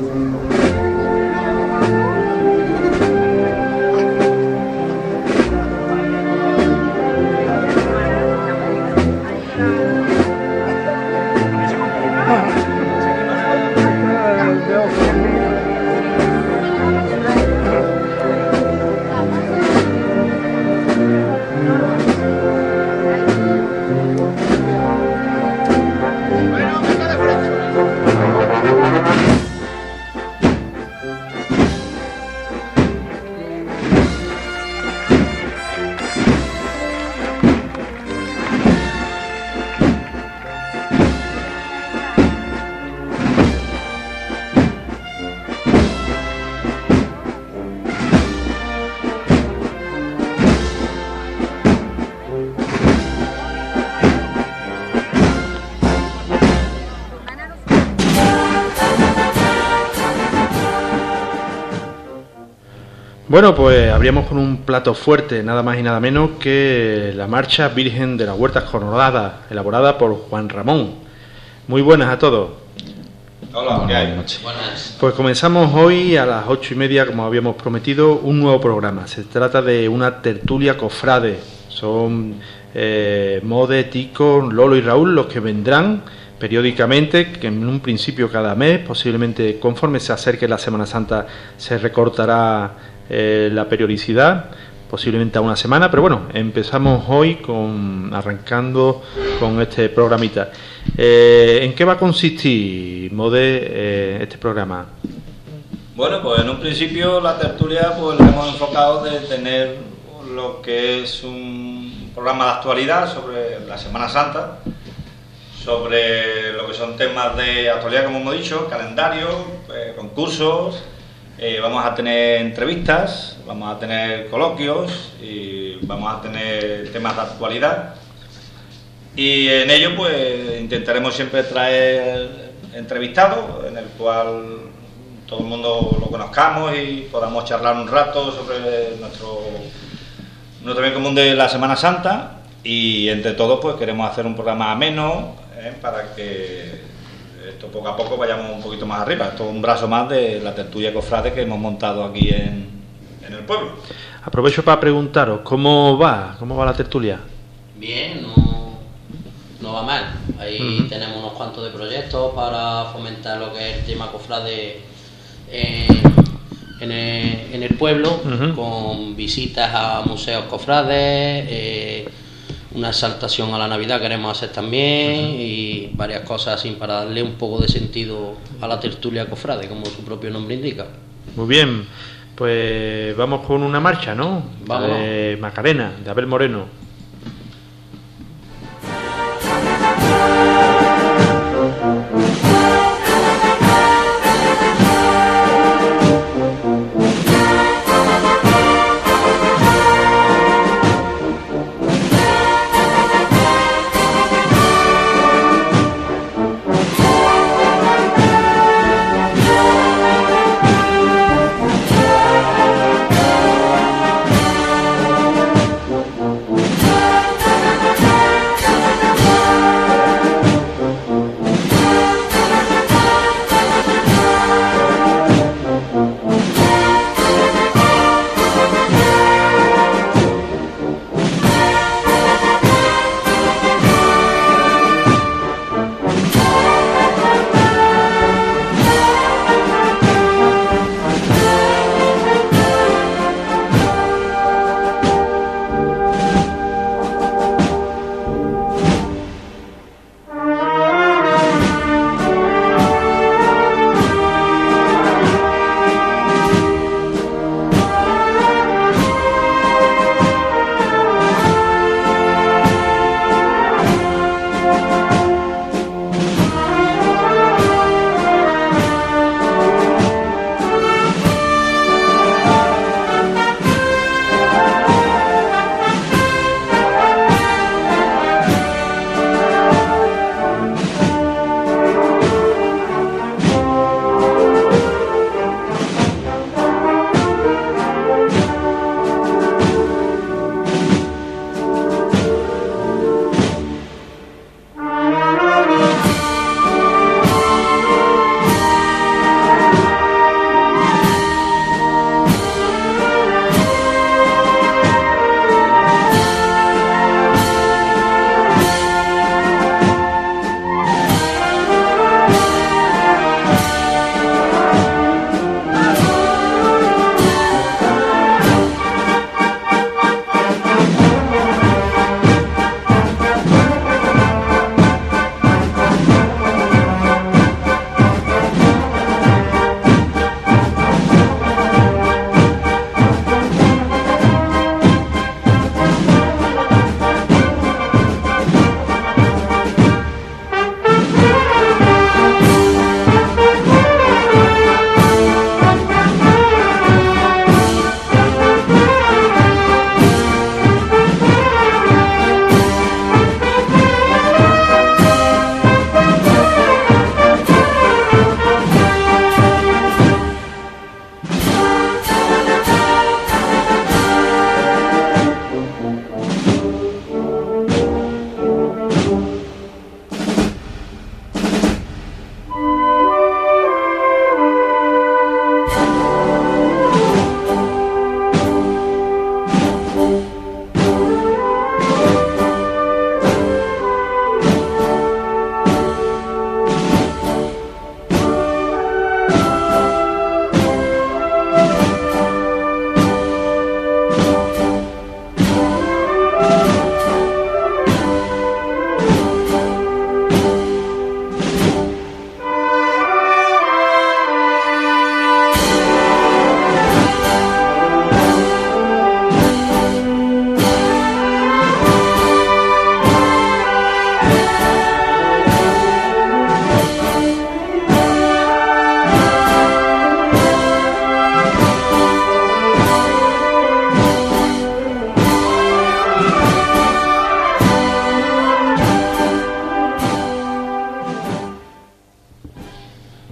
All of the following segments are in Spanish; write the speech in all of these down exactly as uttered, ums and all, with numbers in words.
Bueno, pues abríamos con un plato fuerte, nada más y nada menos que la marcha Virgen de las Huertas Coronadas, elaborada por Juan Ramón. Muy buenas a todos. Hola, ¿qué hay? Buenas. Pues comenzamos hoy a las ocho y media, como habíamos prometido, un nuevo programa. Se trata de una tertulia cofrade. Son eh, Mode, Tico, Lolo y Raúl los que vendrán periódicamente, que en un principio cada mes, posiblemente conforme se acerque la Semana Santa se recortará eh, la periodicidad, posiblemente a una semana, pero bueno, empezamos hoy con arrancando con este programita. Eh, ¿En qué va a consistir, Mode, eh, este programa? Bueno, pues en un principio la tertulia pues la hemos enfocado de tener lo que es un programa de actualidad sobre la Semana Santa, sobre lo que son temas de actualidad, como hemos dicho, calendario, eh, concursos, eh, vamos a tener entrevistas, vamos a tener coloquios y vamos a tener temas de actualidad. Y en ello pues intentaremos siempre traer entrevistados en el cual todo el mundo lo conozcamos y podamos charlar un rato sobre nuestro, nuestro bien común de la Semana Santa. Y entre todos pues queremos hacer un programa ameno, ¿eh? para que esto poco a poco vayamos un poquito más arriba. Esto es un brazo más de la tertulia cofrade que hemos montado aquí en, en el pueblo. Aprovecho para preguntaros, ¿cómo va? ¿Cómo va la tertulia? Bien, no, no va mal. Ahí uh-huh. tenemos unos cuantos de proyectos para fomentar lo que es el tema cofrade en, en, el, en el pueblo, uh-huh. con visitas a museos cofrades, eh, una exaltación a la Navidad queremos hacer también, uh-huh. y varias cosas así para darle un poco de sentido a la tertulia cofrade, como su propio nombre indica. Muy bien, pues vamos con una marcha, ¿no? Vamos. De Macarena, de Abel Moreno.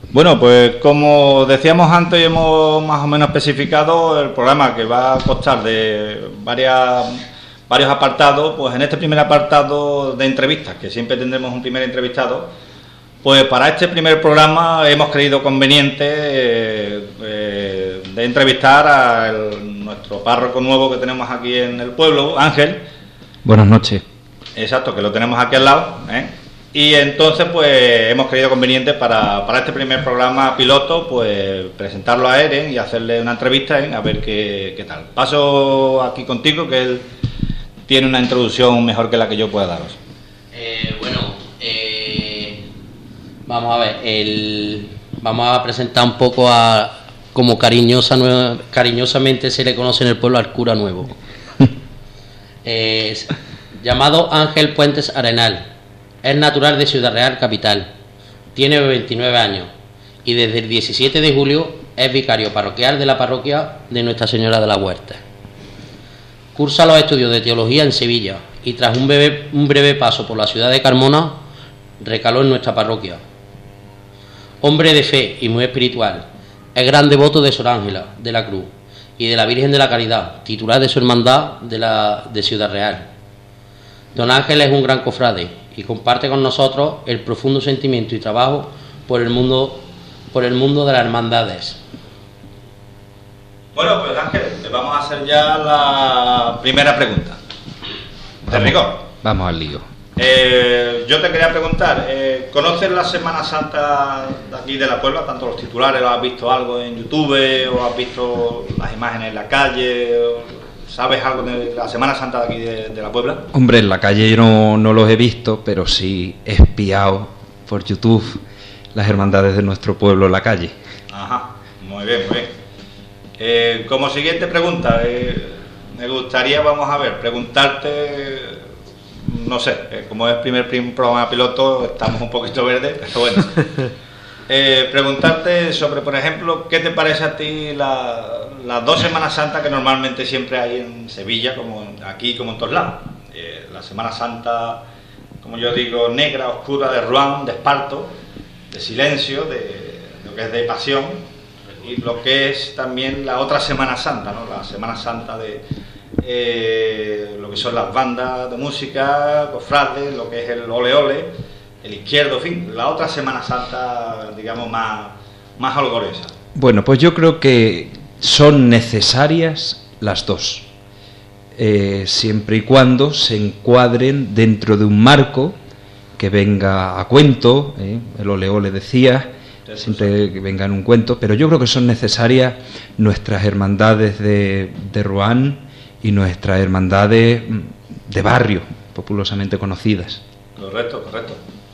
Bueno, pues como decíamos antes, hemos más o menos especificado el programa, que va a constar de varias, varios apartados. Pues en este primer apartado de entrevistas, que siempre tendremos un primer entrevistado, pues para este primer programa hemos creído conveniente eh, eh, de entrevistar a el, nuestro párroco nuevo que tenemos aquí en el pueblo, Ángel. Buenas noches. Exacto, que lo tenemos aquí al lado, ¿eh? Y entonces pues hemos creído conveniente para, para este primer programa piloto pues presentarlo a Eren y hacerle una entrevista, ¿eh? A ver qué, qué tal. Paso aquí contigo, que él tiene una introducción mejor que la que yo pueda daros. Eh, bueno, eh, vamos a ver, el, vamos a presentar un poco a como cariñosa, cariñosamente se le conoce en el pueblo al cura nuevo. eh, llamado Ángel Puentes Arenal. Es natural de Ciudad Real, capital. Tiene veintinueve años y desde el diecisiete de julio es vicario parroquial de la parroquia de Nuestra Señora de la Huerta. Cursa los estudios de teología en Sevilla y tras un breve, un breve paso por la ciudad de Carmona, recaló en nuestra parroquia. Hombre de fe y muy espiritual, es gran devoto de Sor Ángela de la Cruz y de la Virgen de la Caridad, titular de su hermandad de, la, de Ciudad Real. Don Ángel es un gran cofrade y comparte con nosotros el profundo sentimiento y trabajo por el mundo, por el mundo de las hermandades. Bueno, pues Ángel, te vamos a hacer ya la primera pregunta. De Vamos, rigor. Vamos al lío. Eh, yo te quería preguntar, eh, ¿conoces la Semana Santa de aquí de la Puebla? Tanto los titulares, ¿lo has visto algo en YouTube o has visto las imágenes en la calle? ¿Sabes algo de la Semana Santa de aquí de, de la Puebla? Hombre, en la calle yo no, no los he visto, pero sí he espiado por YouTube las hermandades de nuestro pueblo en la calle. Ajá, muy bien, muy bien. Eh, como siguiente pregunta, eh, me gustaría, vamos a ver, preguntarte, no sé, eh, como es el primer prim programa piloto, estamos un poquito verdes, pero bueno. Eh, preguntarte sobre, por ejemplo, ¿qué te parece a ti la, las dos Semanas Santas que normalmente siempre hay en Sevilla, como aquí como en todos lados? Eh, la Semana Santa, como yo digo, negra, oscura, de Ruán, de esparto, de silencio, de lo que es de pasión, y lo que es también la otra Semana Santa, ¿no? La Semana Santa de eh, lo que son las bandas de música, cofrades, lo que es el ole ole, el izquierdo, en fin, la otra Semana Santa, digamos, más, más holgorosa. Bueno, pues yo creo que son necesarias las dos, eh, siempre y cuando se encuadren dentro de un marco que venga a cuento, eh, el ole ole decía, siempre que venga en un cuento, pero yo creo que son necesarias nuestras hermandades de, de Ruán y nuestras hermandades de barrio, populosamente conocidas. Correcto, correcto.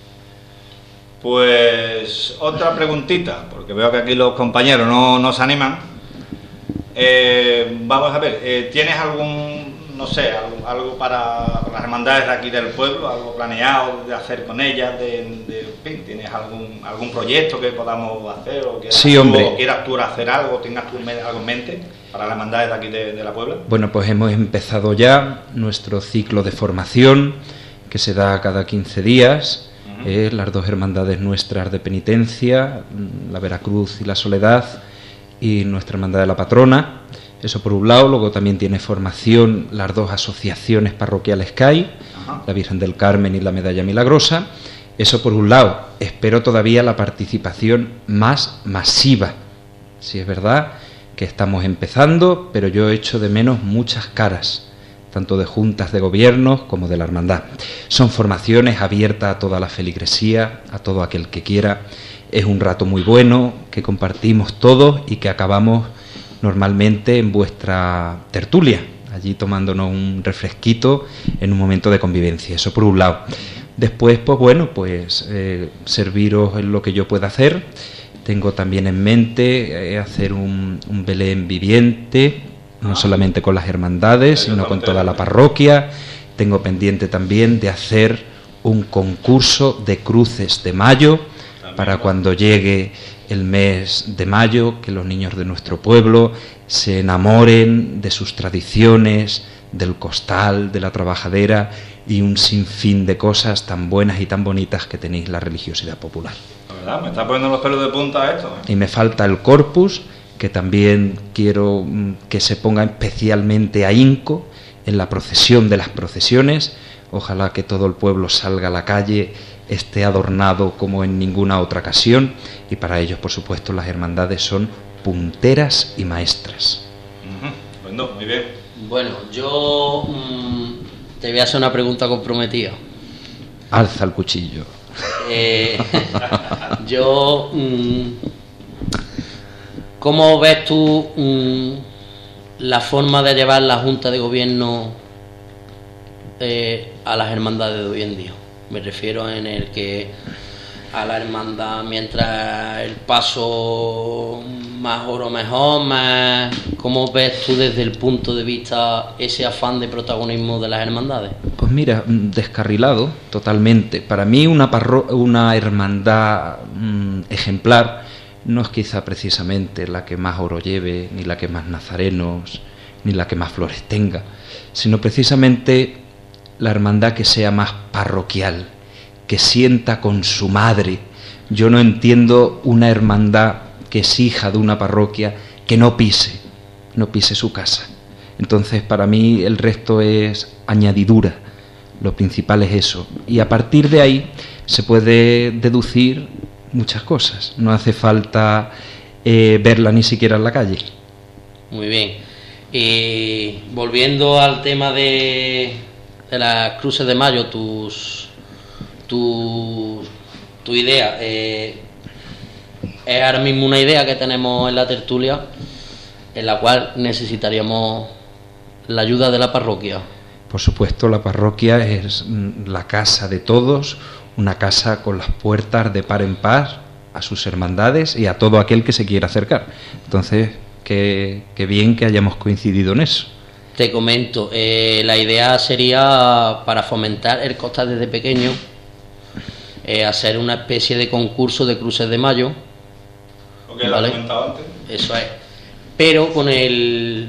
Pues otra preguntita, porque veo que aquí los compañeros no, no se animan. Eh, vamos a ver, eh, ¿tienes algún, no sé, algo, algo para las hermandades de aquí del pueblo, algo planeado de hacer con ellas? De, de, en fin, ¿tienes algún, algún proyecto que podamos hacer? O quieras, sí, hombre. Tú, o quieras tú hacer algo, tengas tú algo en mente para las hermandades de aquí de, de la Puebla. Bueno, pues hemos empezado ya nuestro ciclo de formación, que se da cada quince días. Eh, las dos hermandades nuestras de penitencia, la Veracruz y la Soledad, y nuestra hermandad de la Patrona. Eso por un lado. Luego también tiene formación las dos asociaciones parroquiales que hay, Ajá. la Virgen del Carmen y la Medalla Milagrosa. Eso por un lado. Espero todavía la participación más masiva. Sí, es verdad que estamos empezando, pero yo echo de menos muchas caras, tanto de juntas de gobierno como de la hermandad. Son formaciones abiertas a toda la feligresía, a todo aquel que quiera. Es un rato muy bueno que compartimos todos y que acabamos normalmente en vuestra tertulia, allí tomándonos un refresquito en un momento de convivencia. Eso por un lado. Después, pues bueno, pues eh, serviros en lo que yo pueda hacer. Tengo también en mente eh, hacer un, un Belén viviente, no solamente con las hermandades, sino con toda la parroquia. Tengo pendiente también de hacer un concurso de cruces de mayo, para cuando llegue el mes de mayo, que los niños de nuestro pueblo se enamoren de sus tradiciones, del costal, de la trabajadera y un sinfín de cosas tan buenas y tan bonitas que tenéis la religiosidad popular. La ¿Verdad? Me está poniendo los pelos de punta esto. ¿eh? Y me falta el corpus, que también quiero mm, que se ponga especialmente ahínco en la procesión de las procesiones. Ojalá que todo el pueblo salga a la calle, esté adornado como en ninguna otra ocasión, y para ellos, por supuesto, las hermandades son punteras y maestras. Uh-huh. Bueno, muy bien. Bueno, yo mmm, te voy a hacer una pregunta comprometida. Alza el cuchillo. Eh, yo, mmm, ¿cómo ves tú mmm, la forma de llevar la Junta de Gobierno eh, a las hermandades de hoy en día? Me refiero en el que a la hermandad, mientras el paso más oro mejor, más... ¿Cómo ves tú desde el punto de vista ese afán de protagonismo de las hermandades? Pues mira, descarrilado totalmente. Para mí una, parro una hermandad mmm, ejemplar no es quizá precisamente la que más oro lleve, ni la que más nazarenos, ni la que más flores tenga, sino precisamente la hermandad que sea más parroquial, que sienta con su madre. Yo no entiendo una hermandad que es hija de una parroquia que no pise, no pise su casa. Entonces, para mí el resto es añadidura, lo principal es eso. Y a partir de ahí se puede deducir muchas cosas, no hace falta eh, verla ni siquiera en la calle. Muy bien. Y volviendo al tema de, de las cruces de mayo, tus... Tu, tu idea eh, es ahora mismo una idea que tenemos en la tertulia, en la cual necesitaríamos la ayuda de la parroquia. Por supuesto, la parroquia es la casa de todos, una casa con las puertas de par en par a sus hermandades y a todo aquel que se quiera acercar. Entonces, qué, qué bien que hayamos coincidido en eso. Te comento, eh, la idea sería, para fomentar el costar desde pequeño, Eh, hacer una especie de concurso de cruces de mayo. Lo que ¿vale? Lo he comentado antes. Eso es. Pero con el,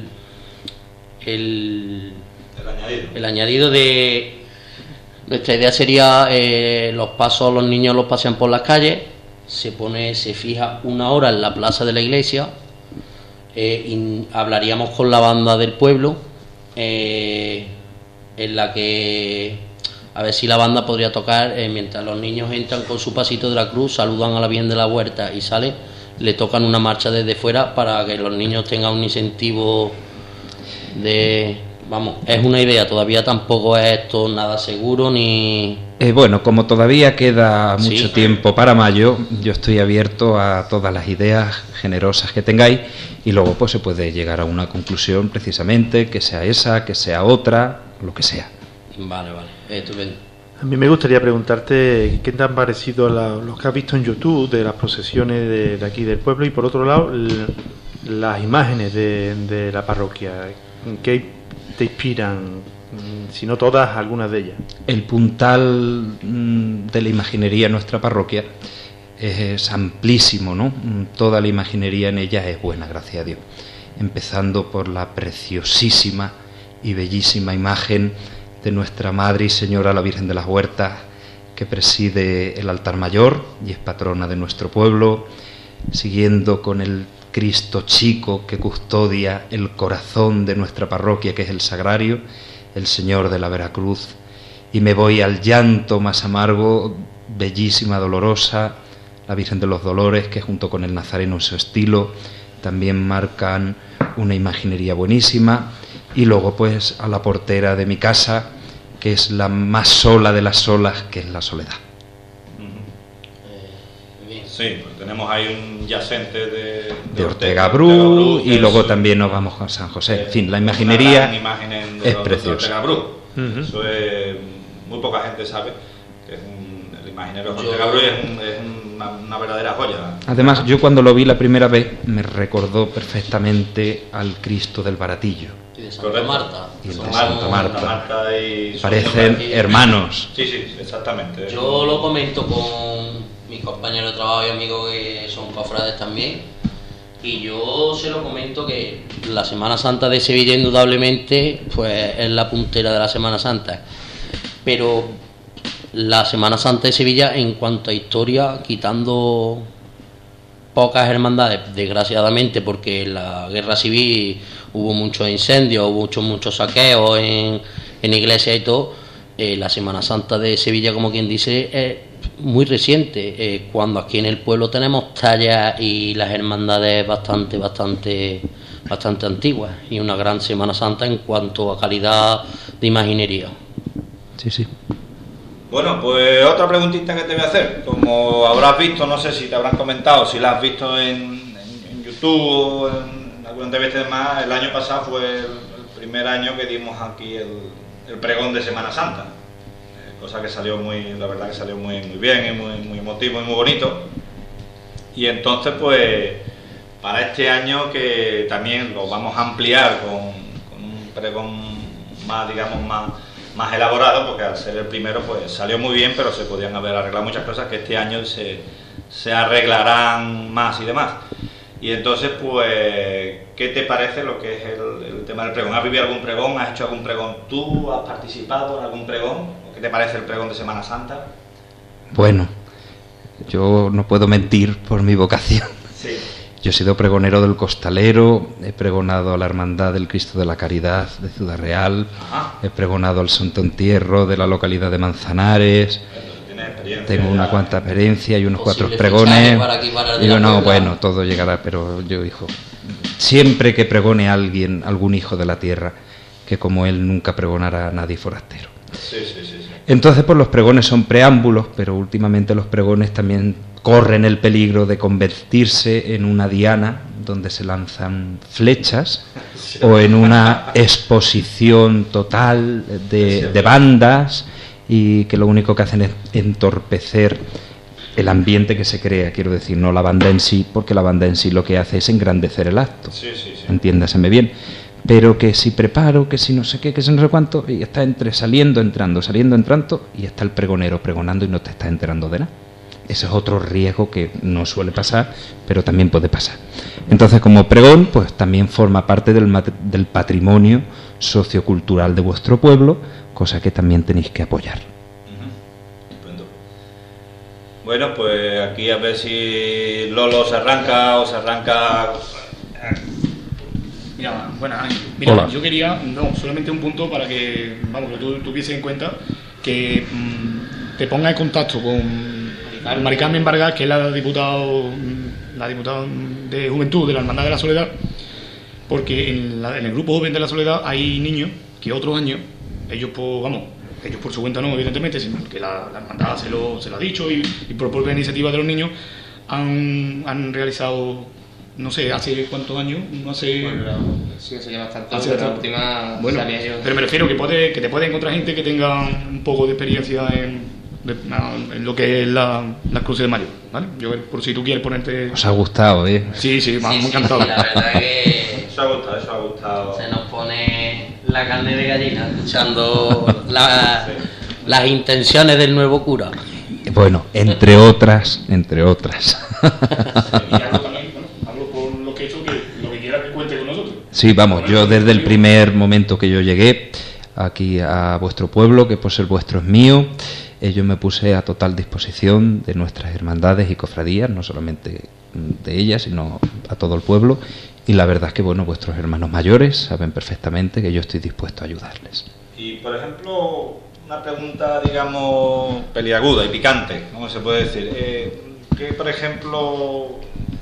el el añadido. El añadido de nuestra idea sería eh, los pasos, los niños los pasean por las calles, se pone, se fija una hora en la plaza de la iglesia, eh, y hablaríamos con la banda del pueblo, eh, en la que a ver si la banda podría tocar eh, mientras los niños entran con su pasito de la cruz, saludan a la Virgen de la Huerta y salen, le tocan una marcha desde fuera para que los niños tengan un incentivo de... Vamos, es una idea, todavía tampoco es esto nada seguro ni... Eh, bueno, como todavía queda mucho sí. tiempo para mayo, yo estoy abierto a todas las ideas generosas que tengáis y luego pues se puede llegar a una conclusión precisamente, que sea esa, que sea otra, lo que sea. Vale, vale, estupendo. A mí me gustaría preguntarte qué te han parecido la, los que has visto en YouTube de las procesiones de, de aquí del pueblo y por otro lado l, las imágenes de, de la parroquia. ¿Qué te inspiran? Si no todas, algunas de ellas. El puntal de la imaginería en nuestra parroquia es amplísimo, ¿no? Toda la imaginería en ella es buena, gracias a Dios. Empezando por la preciosísima y bellísima imagen de nuestra Madre y Señora la Virgen de las Huertas, que preside el altar mayor y es patrona de nuestro pueblo, siguiendo con el Cristo chico que custodia el corazón de nuestra parroquia, que es el Sagrario, el Señor de la Veracruz, y me voy al llanto más amargo, bellísima, dolorosa, la Virgen de los Dolores, que junto con el Nazareno en su estilo también marcan una imaginería buenísima, y luego pues a la portera de mi casa, que es la más sola de las solas, que es la soledad. Sí, pues tenemos ahí un yacente de, de, de Ortega Bru, y luego es, también nos vamos a San José. En fin, la imaginería es preciosa. Uh-huh. Eso es, muy poca gente sabe que es un, el imaginero de Ortega Bru es, un, es una, una verdadera joya. Además, yo cuando lo vi la primera vez me recordó perfectamente al Cristo del Baratillo. Y de Santa Marta. Y de Santa Santa Marta. Santa Marta y parecen hermanos. Sí, sí, exactamente. Yo lo comento con mis compañeros de trabajo y amigos que son cofrades también, y yo se lo comento que la Semana Santa de Sevilla indudablemente pues es la puntera de la Semana Santa, pero la Semana Santa de Sevilla, en cuanto a historia, quitando pocas hermandades, desgraciadamente, porque en la guerra civil hubo muchos incendios, hubo muchos, muchos saqueos en, en iglesias y todo, eh, la Semana Santa de Sevilla, como quien dice, es muy reciente, eh, cuando aquí en el pueblo tenemos tallas y las hermandades bastante, bastante, bastante antiguas, y una gran Semana Santa en cuanto a calidad de imaginería. Sí, sí. Bueno, pues otra preguntita que te voy a hacer. Como habrás visto, no sé si te habrán comentado, si la has visto en, en, en YouTube o en alguna entrevista y demás, el año pasado fue el, el primer año que dimos aquí el, el pregón de Semana Santa. Eh, cosa que salió muy, la verdad que salió muy, muy bien, y muy, muy emotivo y muy bonito. Y entonces, pues, para este año que también lo vamos a ampliar con, con un pregón más, digamos, más... más elaborado, porque al ser el primero pues salió muy bien, pero se podían haber arreglado muchas cosas que este año se, se arreglarán más y demás. Y entonces, pues, ¿qué te parece lo que es el, el tema del pregón? ¿Has vivido algún pregón? ¿Has hecho algún pregón tú? ¿Has participado en algún pregón? ¿Qué te parece el pregón de Semana Santa? Bueno, yo no puedo mentir por mi vocación. Sí. Yo he sido pregonero del Costalero, he pregonado a la Hermandad del Cristo de la Caridad de Ciudad Real, Ajá. he pregonado al Santo Entierro de la localidad de Manzanares, tengo una cuanta experiencia y unos cuatro pregones. Para aquí, para Digo, no, bueno, todo llegará, pero yo, hijo, siempre que pregone a alguien, algún hijo de la tierra, que como él nunca pregonará a nadie forastero. Sí, sí, sí, sí. Entonces, pues los pregones son preámbulos, pero últimamente los pregones también corren el peligro de convertirse en una diana donde se lanzan flechas, sí, o en una exposición total de, sí, de bandas, y que lo único que hacen es entorpecer el ambiente que se crea, quiero decir, no la banda en sí, porque la banda en sí lo que hace es engrandecer el acto, sí, sí, sí. Entiéndaseme bien. Pero que si preparo, que si no sé qué, que si no sé cuánto, y está entre saliendo, entrando, saliendo, entrando, y está el pregonero pregonando y no te estás enterando de nada. Ese es otro riesgo que no suele pasar, pero también puede pasar. Entonces, como pregón, pues también forma parte del, del patrimonio sociocultural de vuestro pueblo, cosa que también tenéis que apoyar. Bueno, pues aquí a ver si Lolo se arranca o se arranca... Mira, bueno, mira, Hola. Yo quería, no, solamente un punto para que, vamos, que tú tuviese en cuenta que mmm, te ponga en contacto con Mari Carmen Vargas, que es la diputada, la diputada de Juventud de la Hermandad de la Soledad, porque en, la, en el grupo joven de la Soledad hay niños que otros años, ellos por, vamos, ellos por su cuenta no, evidentemente, sino que la, la Hermandad se lo, se lo ha dicho y, y por propia iniciativa de los niños han, han realizado... No sé, ¿hace cuántos años? No hace... Bueno, sí, hace ya bastante. Hace bastante. La última bueno, salía yo. Pero me refiero que, puede, que te puede encontrar gente que tenga un poco de experiencia en, de, en lo que es la, las cruces de mayo, ¿vale? Yo, por si tú quieres ponerte... Os ha gustado, ¿eh? Sí, sí, me ha sí, encantado. Sí, la verdad que... Eso ha gustado, eso ha gustado. Se nos pone la carne de gallina escuchando la, sí. las intenciones del nuevo cura. Bueno, entre otras, entre otras. Sí, vamos, yo desde el primer momento que yo llegué aquí a vuestro pueblo, que por ser vuestro es mío, eh, yo me puse a total disposición de nuestras hermandades y cofradías, no solamente de ellas, sino a todo el pueblo, y la verdad es que, bueno, vuestros hermanos mayores saben perfectamente que yo estoy dispuesto a ayudarles. Y, por ejemplo, una pregunta, digamos, peliaguda y picante, ¿cómo se puede decir? Eh, que, por ejemplo...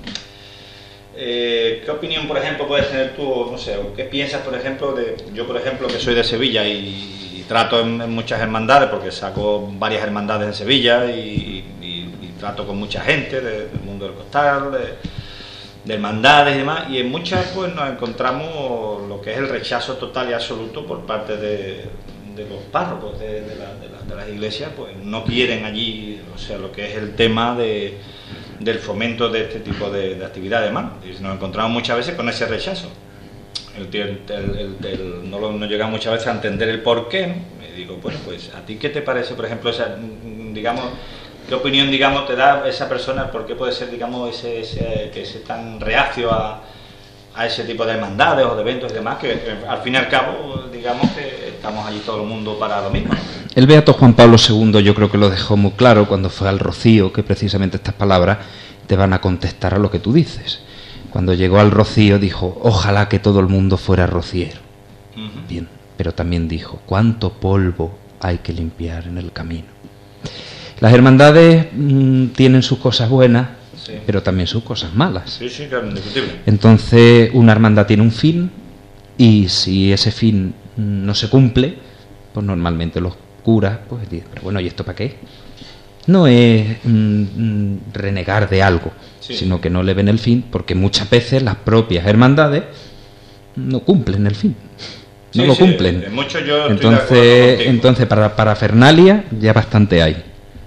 Eh, ¿Qué opinión, por ejemplo, puedes tener tú, no sé, qué piensas, por ejemplo, de yo, por ejemplo, que soy de Sevilla y, y trato en, en muchas hermandades, porque saco varias hermandades en Sevilla y, y, y trato con mucha gente de, del mundo del costal, de, de hermandades y demás, y en muchas pues nos encontramos lo que es el rechazo total y absoluto por parte de, de los párrocos de, de, la, de, la, de las iglesias, pues no quieren allí, o sea, lo que es el tema de del fomento de este tipo de, de actividades más, y nos encontramos muchas veces con ese rechazo. El, el, el, el, no, lo, no llegamos muchas veces a entender el porqué, ¿no? Me digo, bueno, pues a ti qué te parece, por ejemplo, esa, digamos, qué opinión, digamos, te da esa persona, por qué puede ser, digamos, ese, ese, que ese tan reacio a, a ese tipo de hermandades o de eventos y demás, que eh, al fin y al cabo, digamos que estamos allí todo el mundo para lo mismo. El beato Juan Pablo segundo yo creo que lo dejó muy claro cuando fue al Rocío, que precisamente estas palabras te van a contestar a lo que tú dices. Cuando llegó al Rocío dijo, ojalá que todo el mundo fuera rociero. Uh-huh. Bien, pero también dijo, cuánto polvo hay que limpiar en el camino. Las hermandades mmm, tienen sus cosas buenas, sí, pero también sus cosas malas. Sí, sí, claro, indiscutible. Entonces, una hermandad tiene un fin, y si ese fin no se cumple, pues normalmente los curas pues dicen, pero bueno, ¿y esto para qué? No es mmm, renegar de algo, sí, sino que no le ven el fin, porque muchas veces las propias hermandades no cumplen el fin. No sí, lo cumplen. Sí, mucho yo entonces, entonces para parafernalia ya bastante hay.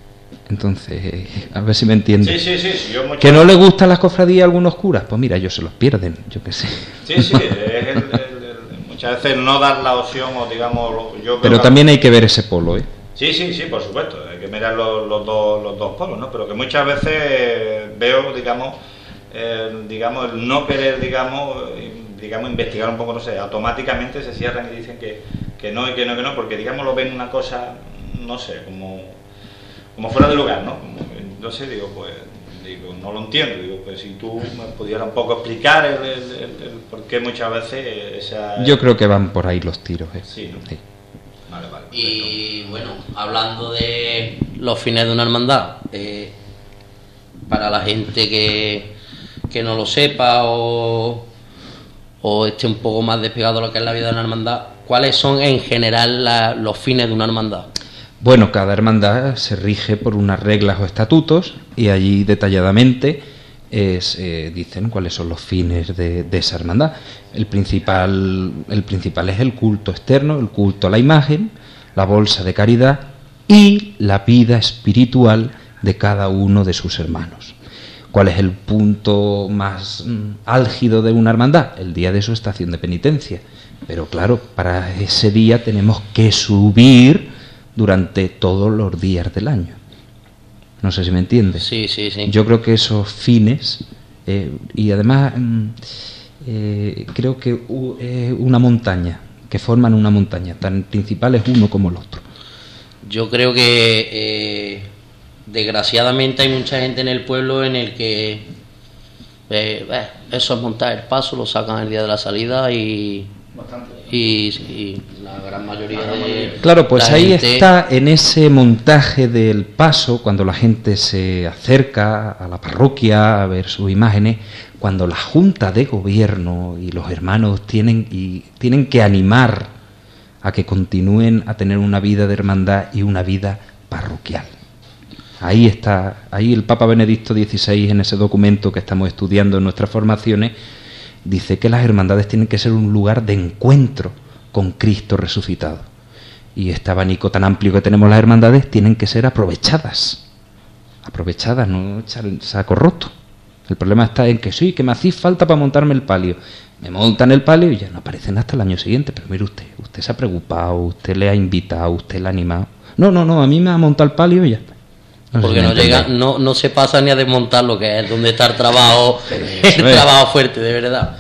Entonces, a ver si me entiendes. Sí, sí, sí, sí, yo mucho... ¿Que no le gustan las cofradías a algunos curas? Pues mira, ellos se los pierden, yo qué sé. Sí, sí, es el, el, el, muchas veces no dar la opción o digamos... Yo pero también hay que ver ese polo, ¿eh? Sí, sí, sí, por supuesto, hay que mirar los, los, dos, los dos polos, ¿no? Pero que muchas veces veo, digamos, eh, digamos, el no querer, digamos, digamos, investigar un poco, no sé, automáticamente se cierran y dicen que, que no y que no, que no, porque, digamos, lo ven una cosa, no sé, como... como fuera de lugar, ¿no? No sé, digo, pues, digo, no lo entiendo, digo, pues si tú me pudieras un poco explicar el, el, el, el por qué muchas veces esa... Yo creo que van por ahí los tiros, ¿eh? Sí, ¿no? Sí. Vale, vale. Y bueno, hablando de los fines de una hermandad, eh, para la gente que, que no lo sepa o, o esté un poco más despegado de lo que es la vida de una hermandad, ¿cuáles son en general la, los fines de una hermandad? Bueno, cada hermandad se rige por unas reglas o estatutos y allí detalladamente es, eh, dicen cuáles son los fines de, de esa hermandad. El principal, el principal es el culto externo, el culto a la imagen, la bolsa de caridad y la vida espiritual de cada uno de sus hermanos. ¿Cuál es el punto más mm, álgido de una hermandad? El día de su estación de penitencia. Pero claro, para ese día tenemos que subir durante todos los días del año. No sé si me entiendes. Sí, sí, sí. Yo creo que esos fines, eh, y además eh, creo que uh, eh, una montaña, que forman una montaña, tan principal es uno como el otro. Yo creo que eh, desgraciadamente hay mucha gente en el pueblo en el que eh, eh, eso es montar el paso, lo sacan el día de la salida y... Bastante. Y, y la gran mayoría de claro, pues ahí gente... está en ese montaje del paso, cuando la gente se acerca a la parroquia a ver sus imágenes, cuando la Junta de Gobierno y los hermanos tienen, y, tienen que animar a que continúen a tener una vida de hermandad y una vida parroquial. Ahí está, ahí el Papa Benedicto dieciséis, en ese documento que estamos estudiando en nuestras formaciones, dice que las hermandades tienen que ser un lugar de encuentro con Cristo resucitado. Y este abanico tan amplio que tenemos las hermandades tienen que ser aprovechadas. Aprovechadas, no echar el saco roto. El problema está en que sí, que me hacía falta para montarme el palio. Me montan el palio y ya no aparecen hasta el año siguiente. Pero mire usted, usted se ha preocupado, usted le ha invitado, usted le ha animado. No, no, no, a mí me ha montado el palio y ya está. No porque no llega, no, no se pasa ni a desmontar lo que es donde está el trabajo, el trabajo fuerte, de verdad.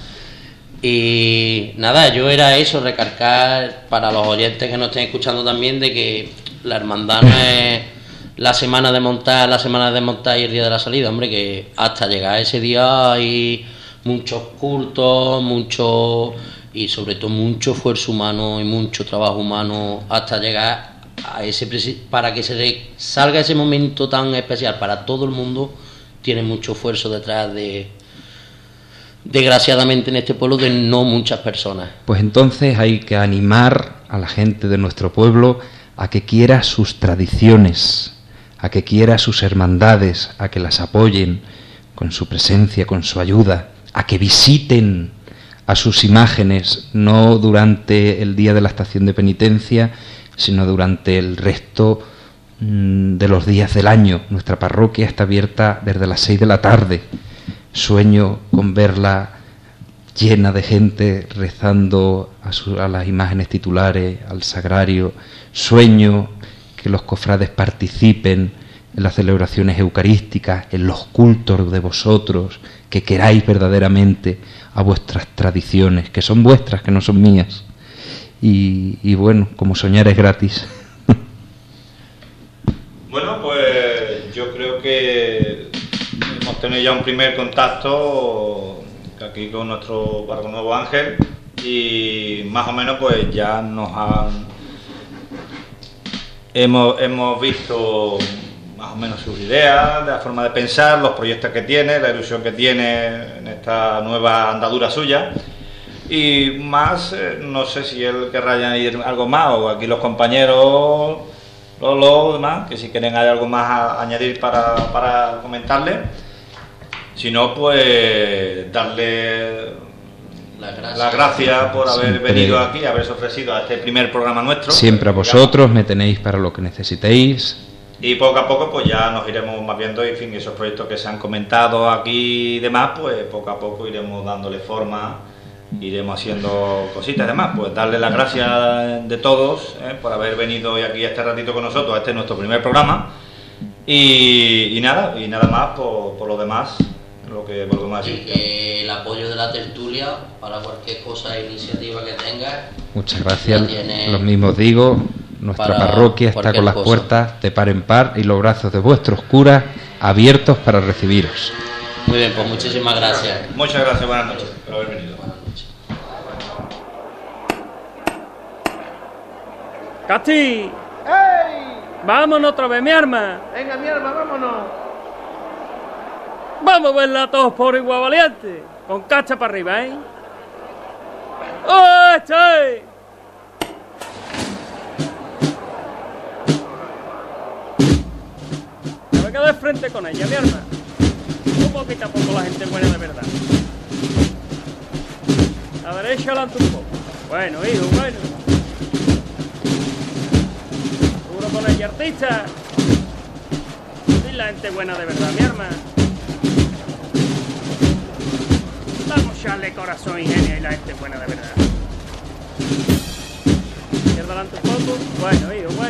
Y nada, yo era eso, recalcar para los oyentes que nos estén escuchando también de que la hermandad no es la semana de montar, la semana de montar y el día de la salida, hombre, que hasta llegar a ese día hay muchos cultos, mucho y sobre todo mucho esfuerzo humano y mucho trabajo humano hasta llegar a ese para que se salga ese momento tan especial para todo el mundo. Tiene mucho esfuerzo detrás de, desgraciadamente en este pueblo, de no muchas personas. Pues entonces hay que animar a la gente de nuestro pueblo a que quiera sus tradiciones, a que quiera sus hermandades, a que las apoyen con su presencia, con su ayuda, a que visiten a sus imágenes, no durante el día de la estación de penitencia, sino durante el resto mmm, de los días del año. Nuestra parroquia está abierta desde las seis de la tarde. Sueño con verla llena de gente rezando a, su, a las imágenes titulares, al sagrario. Sueño que los cofrades participen en las celebraciones eucarísticas, en los cultos de vosotros, que queráis verdaderamente a vuestras tradiciones, que son vuestras, que no son mías. Y, y bueno, como soñar es gratis. hemos tenido ya un primer contacto aquí con nuestro barco nuevo Ángel y más o menos pues ya nos han hemos, hemos visto más o menos sus ideas, la forma de pensar, los proyectos que tiene, la ilusión que tiene en esta nueva andadura suya. Y más, eh, no sé si él querrá añadir algo más, o aquí los compañeros, Lolo, demás, que si quieren hay algo más a añadir para, para comentarle. Si no, pues darle las gracias, la gracia por haber Siempre. venido aquí, haberse ofrecido a este primer programa nuestro. Siempre a vosotros, me tenéis para lo que necesitéis. Y poco a poco pues ya nos iremos más viendo y en fin, esos proyectos que se han comentado aquí y demás, pues poco a poco iremos dándole forma, iremos haciendo cositas y demás. Pues darle las gracias de todos eh, por haber venido hoy aquí este ratito con nosotros, a este es nuestro primer programa. Y, y nada, y nada más por, por lo demás, lo que volvemos a decir. Y que el apoyo de la tertulia para cualquier cosa e iniciativa que tengas. Muchas gracias, Ya tiene- lo mismo os digo. Nuestra para parroquia está cualquier con las cosa. puertas de par en par y los brazos de vuestros curas abiertos para recibiros. Muy bien, pues muchísimas gracias. Muchas gracias, buenas noches por haber venido. Buenas noches. ¡Casti! ¡Ey! ¡Vámonos otra vez, mi arma! Venga, mi arma, vámonos. ¡Vamos a verla todos por igual valiente! Con cacha para arriba, ¿eh? ¡Oh, estoy! Me voy a quedar de frente con ella, mi arma. Un poquito a poco la gente buena de verdad. A la derecha adelante un poco. Bueno, hijo, bueno. Seguro con ella, artista. Y la gente buena de verdad, mi arma. Vamos a echarle corazón, ingenio y la gente buena de verdad. Izquierda adelante un poco. Bueno, hijo, bueno.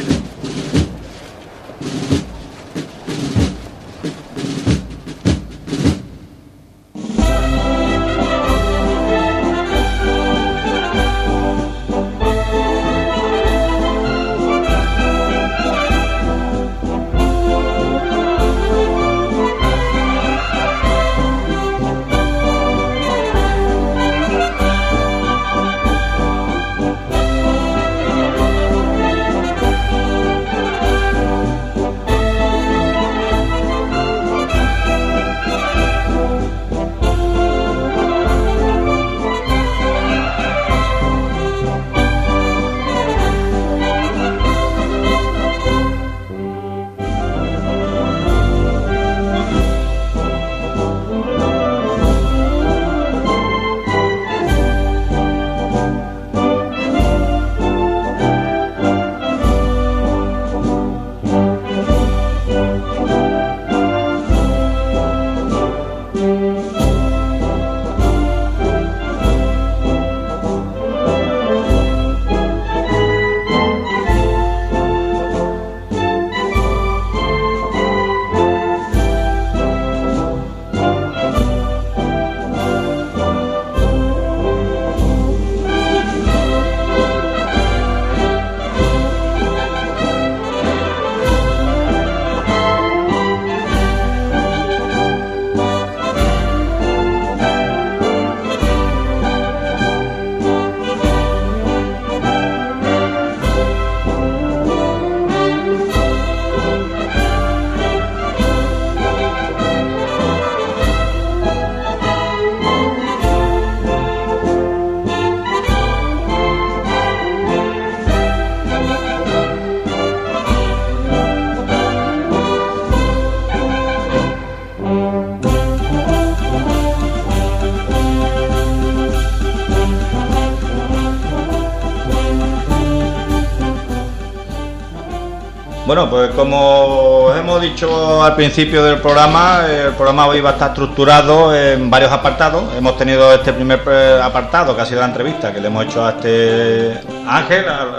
Bueno, pues como hemos dicho al principio del programa, el programa hoy va a estar estructurado en varios apartados. Hemos tenido este primer apartado, que ha sido la entrevista que le hemos hecho a este Ángel, al,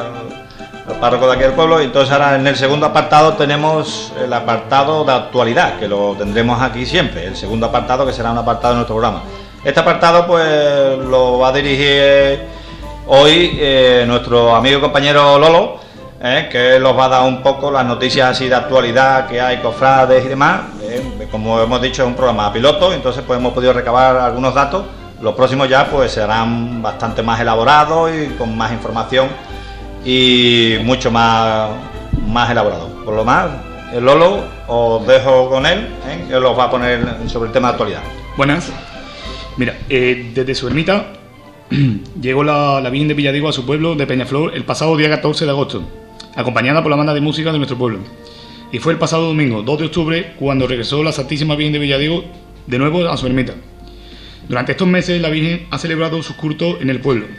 al párroco de aquí del pueblo, y entonces ahora en el segundo apartado tenemos el apartado de actualidad, que lo tendremos aquí siempre, el segundo apartado que será un apartado de nuestro programa. Este apartado pues lo va a dirigir hoy eh, nuestro amigo y compañero Lolo, Eh, que los va a dar un poco las noticias así de actualidad que hay, cofrades y demás, eh, como hemos dicho, es un programa piloto, entonces pues hemos podido recabar algunos datos. Los próximos ya pues serán bastante más elaborados y con más información y mucho más, más elaborados. Por lo más, el Lolo os dejo con él, ¿eh? Él os va a poner sobre el tema de actualidad. Buenas. Mira, eh, desde su ermita llegó la, la Virgen de Villadiego a su pueblo de Peñaflor el pasado día catorce de agosto, acompañada por la banda de música de nuestro pueblo. Y fue el pasado domingo, dos de octubre, cuando regresó la Santísima Virgen de Villadiego de nuevo a su ermita. Durante estos meses la Virgen ha celebrado sus cultos en el pueblo.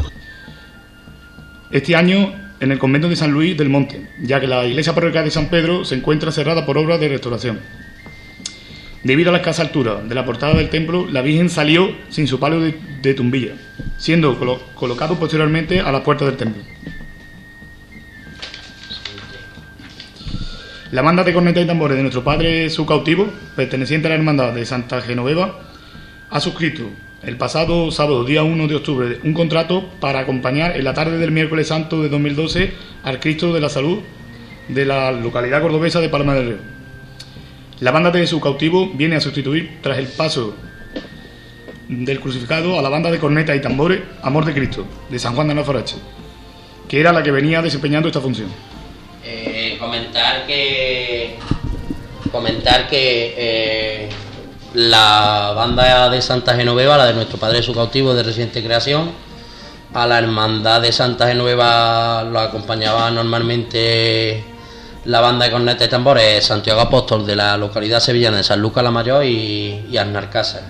Este año en el convento de San Luis del Monte, ya que la iglesia parroquial de San Pedro se encuentra cerrada por obras de restauración. Debido a la escasa altura de la portada del templo, la Virgen salió sin su palio de, de tumbilla, siendo colo colocado posteriormente a la puerta del templo. La banda de cornetas y tambores de nuestro Padre su cautivo, perteneciente a la Hermandad de Santa Genoveva, ha suscrito el pasado sábado, día uno de octubre, un contrato para acompañar en la tarde del miércoles santo de dos mil doce al Cristo de la Salud de la localidad cordobesa de Palma del Río. La banda de su cautivo viene a sustituir, tras el paso del crucificado, a la banda de cornetas y tambores Amor de Cristo, de San Juan de Alfarache, que era la que venía desempeñando esta función. Eh, comentar que comentar que eh, la banda de Santa Genoveva, la de nuestro Padre su cautivo de reciente creación, a la hermandad de Santa Genoveva lo acompañaba normalmente la banda de cornetas y tambores Santiago Apóstol, de la localidad sevillana de San Lucas la Mayor, y, y Aznar Casas.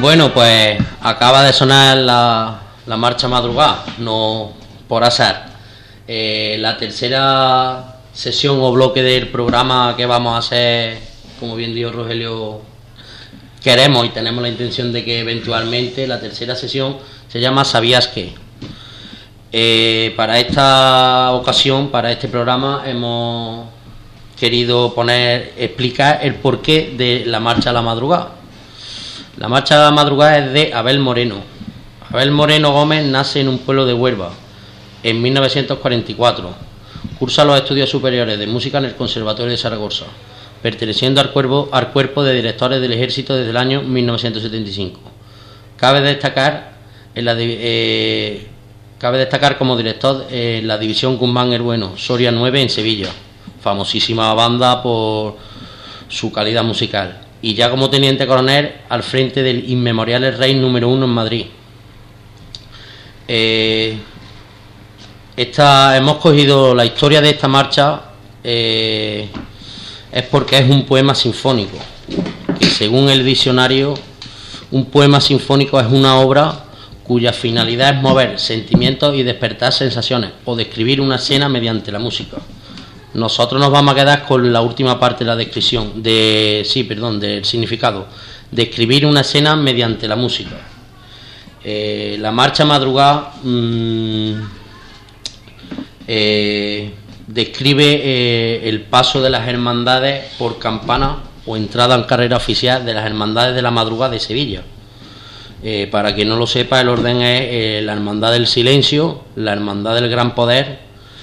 Bueno, pues acaba de sonar la, la marcha madrugada, no por azar. Eh, la tercera sesión o bloque del programa que vamos a hacer, como bien dijo Rogelio, queremos y tenemos la intención de que eventualmente la tercera sesión se llama ¿Sabías qué? Eh, para esta ocasión, para este programa, hemos querido poner, explicar el porqué de la marcha a la madrugada. La marcha a la madrugada es de Abel Moreno. Abel Moreno Gómez nace en un pueblo de Huelva en mil novecientos cuarenta y cuatro. Cursa los estudios superiores de música en el Conservatorio de Zaragoza, perteneciendo al cuerpo, al cuerpo de directores del Ejército desde el año mil novecientos setenta y cinco. Cabe destacar, en la, eh, cabe destacar como director en la división Guzmán el Bueno, Soria nueve en Sevilla, famosísima banda por su calidad musical, y ya como teniente coronel al frente del Inmemorial El Rey número uno en Madrid. Eh, esta, hemos cogido la historia de esta marcha, eh, es porque es un poema sinfónico, que según el diccionario, un poema sinfónico es una obra cuya finalidad es mover sentimientos y despertar sensaciones, o describir una escena mediante la música. Nosotros nos vamos a quedar con la última parte de la descripción, de, sí, perdón, del significado, describir una escena mediante la música. Eh, la marcha madrugada mmm, eh, describe eh, el paso de las hermandades por campana o entrada en carrera oficial de las hermandades de la madrugada de Sevilla. Eh, para quien no lo sepa, el orden es eh, la Hermandad del Silencio, la Hermandad del Gran Poder,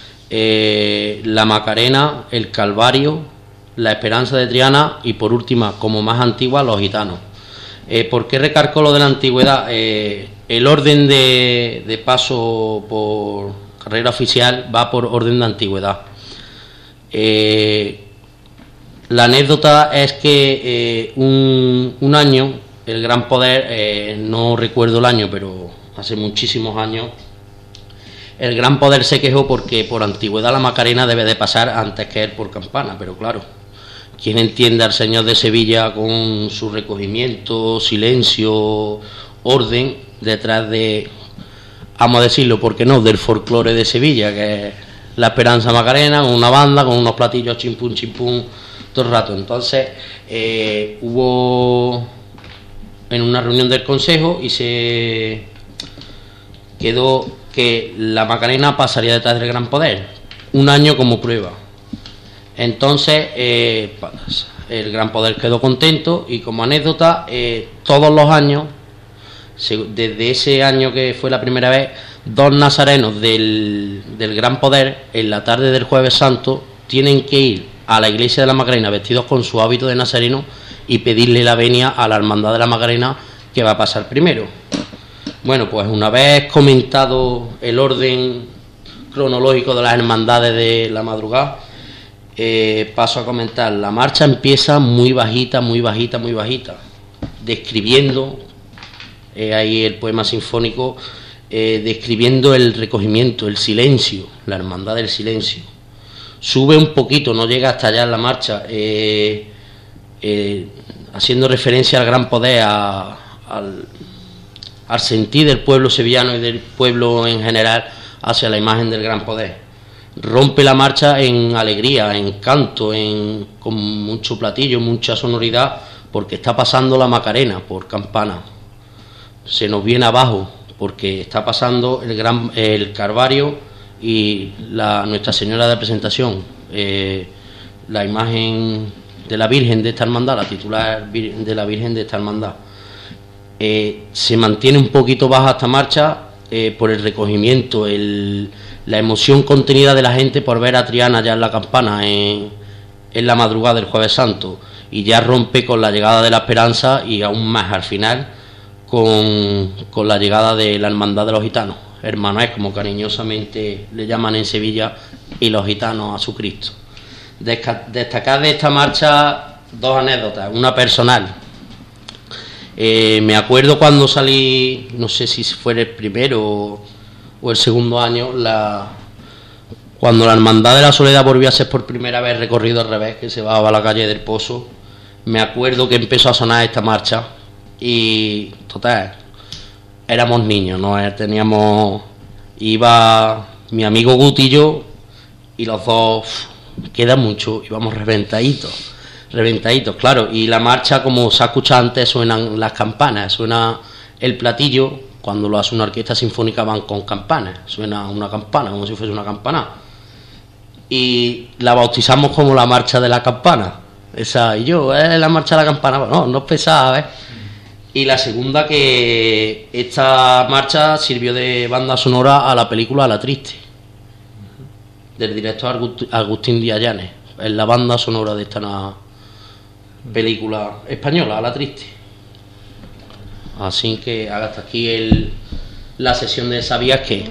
eh, la Macarena, el Calvario, la Esperanza de Triana y por última, como más antigua, los Gitanos. Eh, ¿Por qué recargo lo de la antigüedad? Eh, el orden de, de paso por carrera oficial va por orden de antigüedad. Eh, la anécdota es que eh, un, un año, el Gran Poder, eh, no recuerdo el año, pero hace muchísimos años, el Gran Poder se quejó porque por antigüedad la Macarena debe de pasar antes que él por campana, pero claro, ¿quién entiende al señor de Sevilla con su recogimiento, silencio, orden, detrás de, vamos a decirlo, ¿por qué no?, del folclore de Sevilla, que es la Esperanza Macarena, con una banda, con unos platillos chimpún, chimpún, todo el rato? Entonces, eh, hubo en una reunión del Consejo y se quedó que la Macarena pasaría detrás del Gran Poder, un año como prueba. Entonces, eh, el Gran Poder quedó contento y como anécdota, eh, todos los años, desde ese año que fue la primera vez, dos nazarenos del, del Gran Poder, en la tarde del Jueves Santo, tienen que ir a la iglesia de la Macarena vestidos con su hábito de nazareno y pedirle la venia a la Hermandad de la Macarena, que va a pasar primero. Bueno, pues una vez comentado el orden cronológico de las hermandades de la madrugada, eh, paso a comentar. La marcha empieza muy bajita, muy bajita, muy bajita, describiendo, eh, ahí el poema sinfónico, eh, describiendo el recogimiento, el silencio, la hermandad del silencio. Sube un poquito, no llega hasta allá en la marcha, eh, eh, haciendo referencia al Gran Poder, a, al, al sentir del pueblo sevillano y del pueblo en general hacia la imagen del Gran Poder. Rompe la marcha en alegría, en canto, en, con mucho platillo, mucha sonoridad, porque está pasando la Macarena por campana. Se nos viene abajo porque está pasando el gran el Calvario y la Nuestra Señora de Presentación, eh, la imagen de la Virgen de esta hermandad, la titular de la Virgen de esta hermandad. Eh, se mantiene un poquito baja esta marcha eh, por el recogimiento, el, la emoción contenida de la gente por ver a Triana ya en la campana en, en la madrugada del Jueves Santo, y ya rompe con la llegada de la Esperanza y aún más al final con, con la llegada de la Hermandad de los Gitanos, hermanos como cariñosamente le llaman en Sevilla, y los gitanos a su Cristo. Desca- destacar de esta marcha dos anécdotas, una personal. Eh, me acuerdo cuando salí, no sé si fue el primero o, o el segundo año, la, cuando la Hermandad de la Soledad volvió a ser por primera vez recorrido al revés, que se bajaba a la calle del Pozo. Me acuerdo que empezó a sonar esta marcha Y total, éramos niños, ¿no? Teníamos, iba mi amigo Guti y yo, y los dos, uf, queda mucho, íbamos reventaditos, reventaditos, claro, y la marcha, como se ha escuchado antes, suenan las campanas, suena el platillo, cuando lo hace una orquesta sinfónica van con campanas, suena una campana, como si fuese una campana, y la bautizamos como la marcha de la campana, esa, y yo, es eh, la marcha de la campana, no, no es pesada, ¿eh? Y la segunda, que esta marcha sirvió de banda sonora a la película La Triste, del director Agustín Díaz Llanes. Es la banda sonora de esta película española, La Triste. Así que hasta aquí el, la sesión de ¿Sabías qué?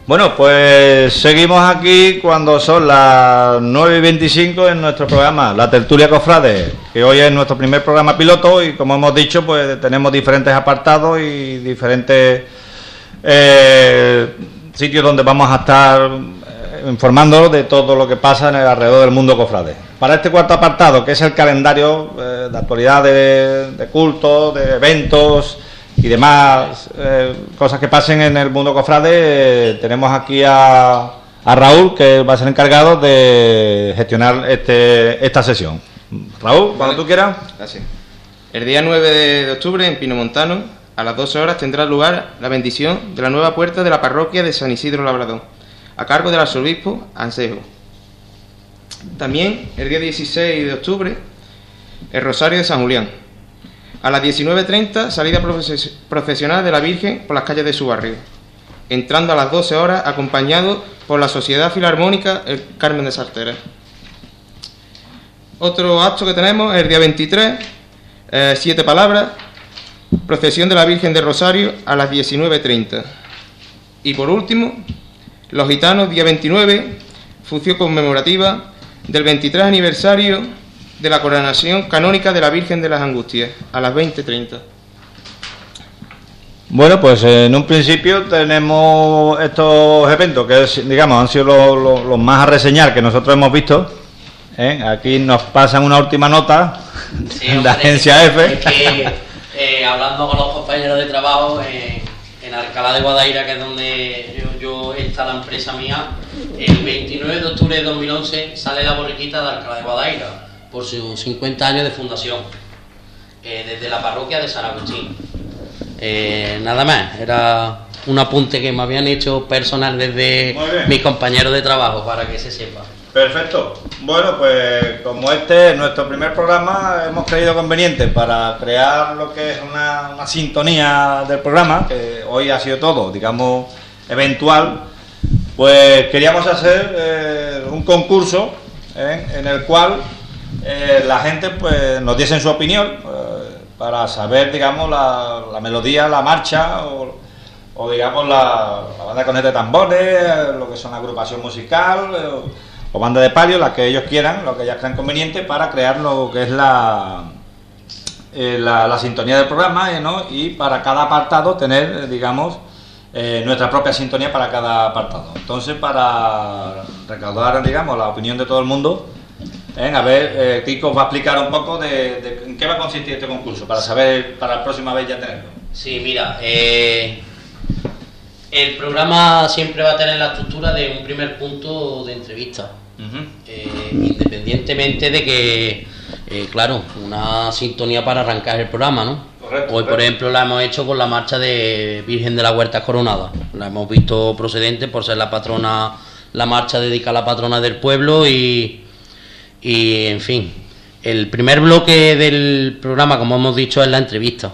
Bueno, pues seguimos aquí cuando son las nueve y veinticinco en nuestro programa La Tertulia Cofrade, que hoy es nuestro primer programa piloto y, como hemos dicho, pues tenemos diferentes apartados y diferentes eh, sitios donde vamos a estar informando de todo lo que pasa en el alrededor del mundo cofrade. Para este cuarto apartado, que es el calendario eh, de actualidad de, de cultos, de eventos y demás eh, cosas que pasen en el mundo cofrade, eh, tenemos aquí a, a Raúl, que va a ser encargado de gestionar este, esta sesión. Raúl, cuando vale. tú quieras. Así. El día nueve de octubre, en Pinomontano, a las doce horas, tendrá lugar la bendición de la nueva puerta de la parroquia de San Isidro Labrador, a cargo del arzobispo Ansejo. También, el día dieciséis de octubre, el Rosario de San Julián. A las diecinueve treinta, salida procesional de la Virgen por las calles de su barrio, entrando a las doce horas acompañado por la Sociedad Filarmónica El Carmen de Sartera. Otro acto que tenemos es el día veintitrés, eh, siete palabras, procesión de la Virgen del Rosario a las diecinueve treinta. Y por último, los gitanos, día veintinueve, función conmemorativa del veintitrés aniversario de la coronación canónica de la Virgen de las Angustias, a las veinte treinta. Bueno, pues en un principio tenemos estos eventos que, digamos, han sido los, los, los más a reseñar que nosotros hemos visto. ¿eh? Aquí nos pasan una última nota sí, de hombre, Agencia F. Es que, eh, hablando con los compañeros de trabajo, eh, en Alcalá de Guadaira, que es donde yo, yo está la empresa mía, el veintinueve de octubre de dos mil once sale la borriquita de Alcalá de Guadaira por sus cincuenta años de fundación, eh, desde la parroquia de San Agustín. Eh, nada más, era un apunte que me habían hecho personal desde mis compañeros de trabajo, para que se sepa. Perfecto. Bueno, pues como este es nuestro primer programa, hemos creído conveniente para crear lo que es una, una sintonía del programa, que hoy ha sido todo, digamos, eventual. Pues queríamos hacer eh, un concurso eh, en el cual eh, la gente pues nos diese su opinión eh, para saber, digamos, la, la melodía, la marcha o, o digamos la, la banda con de tambores, lo que son agrupación musical o, o banda de palio, la que ellos quieran, lo que ellas crean conveniente, para crear lo que es la eh, la, la sintonía del programa, eh, ¿no? Y para cada apartado tener, digamos, Eh, nuestra propia sintonía para cada apartado. Entonces, para recaudar, digamos, la opinión de todo el mundo, ¿eh? a ver, eh, Kiko va a explicar un poco de, de en qué va a consistir este concurso, para saber, para la próxima vez ya tenerlo. Sí, mira, eh, el programa siempre va a tener la estructura de un primer punto de entrevista, uh-huh. eh, independientemente de que, eh, claro, una sintonía para arrancar el programa, ¿no? Correcto, Hoy, por ejemplo, la hemos hecho con la marcha de Virgen de la Huerta Coronada. La hemos visto procedente por ser la patrona, la marcha dedicada a la patrona del pueblo y, y, en fin. El primer bloque del programa, como hemos dicho, es la entrevista.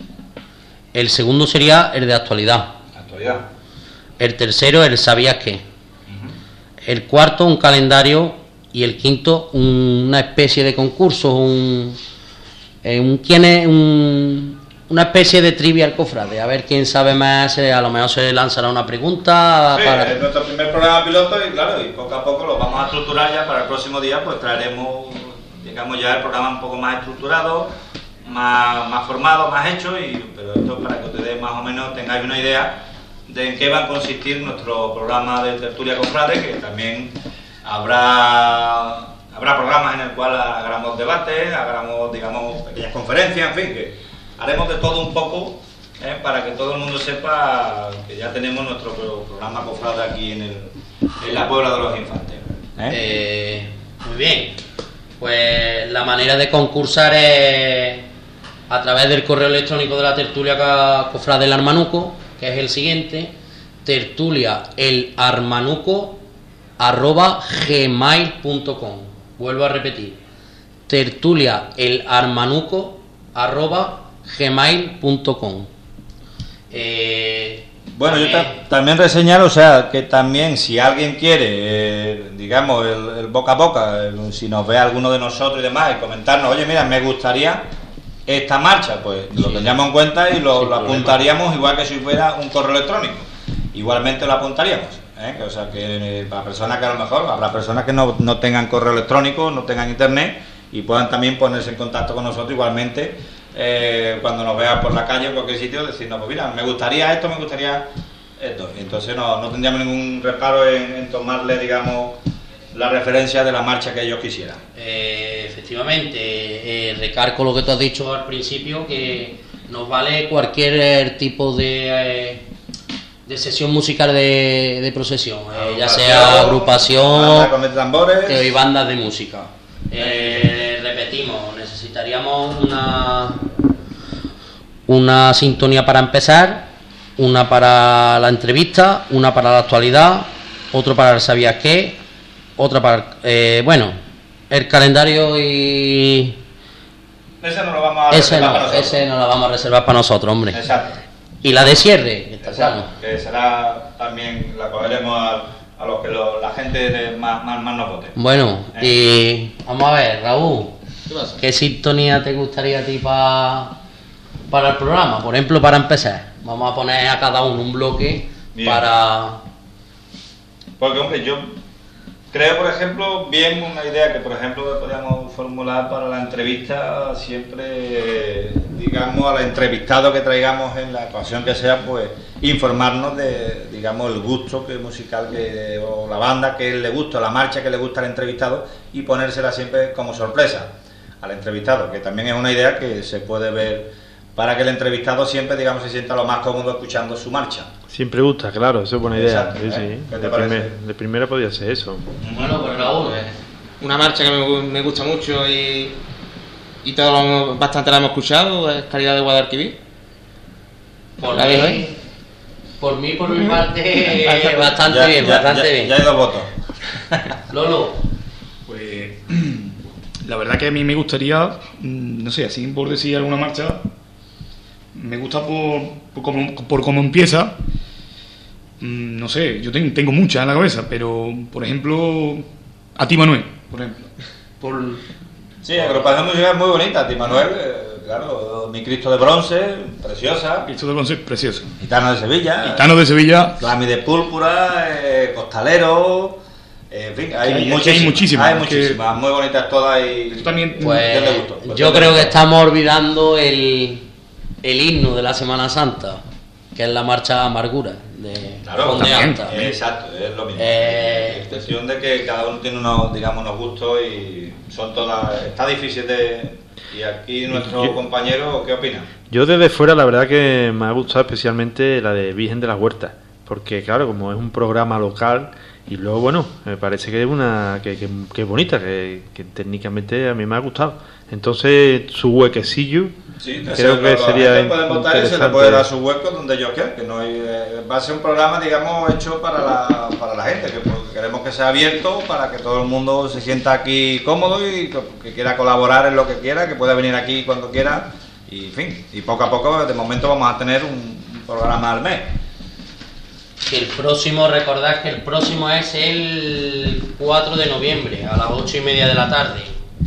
El segundo sería el de actualidad. Actualidad. El tercero, el ¿sabías qué? Uh-huh. El cuarto, un calendario. Y el quinto, una especie de concurso, un... Eh, un, quién es un, una especie de trivia al cofrade, a ver quién sabe más, eh, a lo mejor se lanzará una pregunta. Sí, para... es nuestro primer programa piloto y claro, y poco a poco lo vamos a estructurar ya para el próximo día, pues traeremos, digamos, ya el programa un poco más estructurado, más, más formado, más hecho, y, pero esto es para que ustedes más o menos tengáis una idea de en qué va a consistir nuestro programa de tertulia cofrade, que también habrá... Habrá programas en el cual hagamos debates, hagamos, digamos, pequeñas conferencias, en fin, que haremos de todo un poco, ¿eh? Para que todo el mundo sepa que ya tenemos nuestro programa cofrade aquí en, el, en la Puebla de los Infantes. ¿eh? Eh, muy bien, pues la manera de concursar es a través del correo electrónico de la tertulia cofrade del Armanuco, que es el siguiente, tertulia el armanuco arroba gmail punto com. Vuelvo a repetir, tertulia el armanuco arroba gmail punto com. Eh, bueno, también... yo ta también reseñar, o sea, que también si alguien quiere, eh, digamos, el, el boca a boca, el, si nos ve alguno de nosotros y demás, y comentarnos, oye, mira, me gustaría esta marcha, pues sí, lo tendríamos en cuenta y lo, lo apuntaríamos igual que si fuera un correo electrónico. Igualmente lo apuntaríamos. ¿eh? O sea, que para personas que a lo mejor, habrá personas que no, no tengan correo electrónico, no tengan internet y puedan también ponerse en contacto con nosotros igualmente, eh, cuando nos vean por la calle o en cualquier sitio, decirnos, pues mira, me gustaría esto, me gustaría esto. Y entonces no, no tendríamos ningún reparo en, en tomarle, digamos, la referencia de la marcha que ellos quisieran. Eh, efectivamente, eh, recargo lo que tú has dicho al principio, que nos vale cualquier tipo de, eh, de sesión musical de, de procesión, eh, ya sea agrupación eh, y bandas de música. Eh, repetimos, necesitaríamos una, una sintonía para empezar, una para la entrevista, una para la actualidad, otro para el ¿sabías qué? Otra para, eh, bueno, el calendario y... Ese no lo vamos a ese reservar no, para nosotros. Ese no lo vamos a reservar para nosotros, hombre. Exacto. Y la de cierre. Exacto, que será también, la cogeremos a, a los que lo, la gente de más, más, más nos vote. Bueno, ¿Eh? y vamos a ver, Raúl, ¿Qué pasa? ¿qué sintonía te gustaría a ti pa, para el programa? Por ejemplo, para empezar, vamos a poner a cada uno un bloque. Bien. Para... Porque, hombre, yo... creo, por ejemplo, bien una idea que, por ejemplo, podríamos formular para la entrevista, siempre, digamos, al entrevistado que traigamos en la ocasión que sea, pues, informarnos de, digamos, el gusto que musical que, o la banda que le gusta, la marcha que le gusta al entrevistado, y ponérsela siempre como sorpresa al entrevistado, que también es una idea que se puede ver para que el entrevistado siempre, digamos, se sienta lo más cómodo escuchando su marcha. Siempre gusta, claro, eso es buena idea. Exacto, sí, ¿eh? sí. ¿Qué te De, parece? primer, de primera podía ser eso. Bueno, pues Raúl, Una marcha que me, me gusta mucho y, y todos bastante la hemos escuchado, es Caridad de Guadalquivir. por ¿La mí, dejo ahí? por mí, por mi parte, bastante Ya- bien, ya- bastante ya- bien. Ya hay dos votos. Lolo, Pues la verdad que a mí me gustaría, mm, no sé, así por decir alguna marcha, me gusta por, por, cómo, por cómo empieza. Mm, no sé, yo ten- tengo muchas en la cabeza, pero por ejemplo, a ti Manuel, por ejemplo. Por, Sí, la agrupación musical es muy bonita, Ti Manuel, eh, claro, Mi Cristo de Bronce, preciosa, esto de Bronce, precioso. Gitano de Sevilla, Gitano de Sevilla, Flami de Púrpura, eh, Costalero, eh, en fin, hay, hay- muchísimas, hay muchísimas, hay que- muchísimas, muy bonitas todas y Esto también, pues ¿Qué te gustó? Pues yo te creo que gustó. estamos olvidando el, el himno de la Semana Santa, que es la marcha Amargura de Claro, Conde también, Alta. eh, exacto, es lo mismo. Eh, Es cuestión de que cada uno tiene unos, digamos, unos gustos y son todas, está difícil de... Y aquí nuestro Yo- compañero, ¿qué opina? Yo desde fuera la verdad que me ha gustado especialmente la de Virgen de las Huertas, porque claro, como es un programa local y luego bueno, me parece que es una que, que, que es bonita, que, que técnicamente a mí me ha gustado. Entonces su huequecillo Sí, creo que sería pueden votar y se le interesante. puede dar su hueco donde ellos quieran, que no hay, eh, va a ser un programa, digamos, hecho para la, para la gente, que pues, queremos que sea abierto para que todo el mundo se sienta aquí cómodo y que, que quiera colaborar en lo que quiera, que pueda venir aquí cuando quiera y en fin, y poco a poco de momento vamos a tener un, un programa al mes. Que el próximo, recordad que el próximo es el cuatro de noviembre a las ocho y media de la tarde.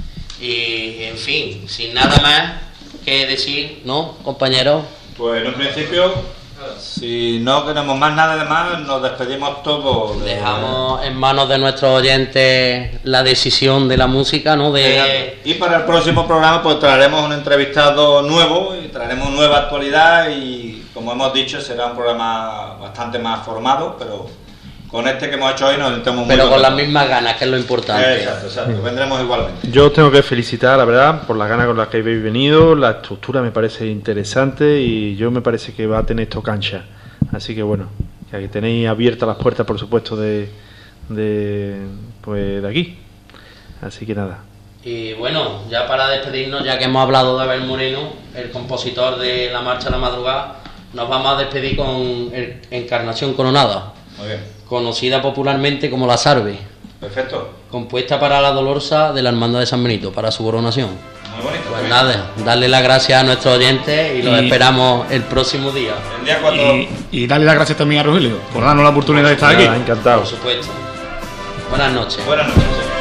Y en fin, sin nada más que decir, ¿no, compañeros? Pues en un principio, si no tenemos más nada de más, nos despedimos todos. de- Dejamos en manos de nuestros oyentes la decisión de la música, ¿no? De... Y para el próximo programa pues traeremos un entrevistado nuevo y traeremos nueva actualidad y como hemos dicho será un programa bastante más formado, pero con este que hemos hecho hoy nos sentemos muy Pero con las contentos. mismas ganas, que es lo importante. Exacto, exacto, vendremos igualmente. Yo os tengo que felicitar, la verdad, por las ganas con las que habéis venido. La estructura me parece interesante y yo me parece que va a tener esto cancha. Así que bueno, que aquí tenéis abiertas las puertas, por supuesto, de, de, pues, de aquí. Así que nada. Y bueno, ya para despedirnos, ya que hemos hablado de Abel Moreno, el compositor de La Marcha a la Madrugada, nos vamos a despedir con el Encarnación Coronada, Muy bien, conocida popularmente como La Sarve, perfecto, compuesta para la Dolorosa de la Hermandad de San Benito, para su coronación. muy bonito. Pues muy nada, darle las gracias a nuestros oyentes y los Y- esperamos el próximo día, bien. El día cuando... y, y darle las gracias también a Rogelio por darnos la oportunidad de estar Nada, aquí. encantado. por supuesto. Buenas noches. Buenas noches.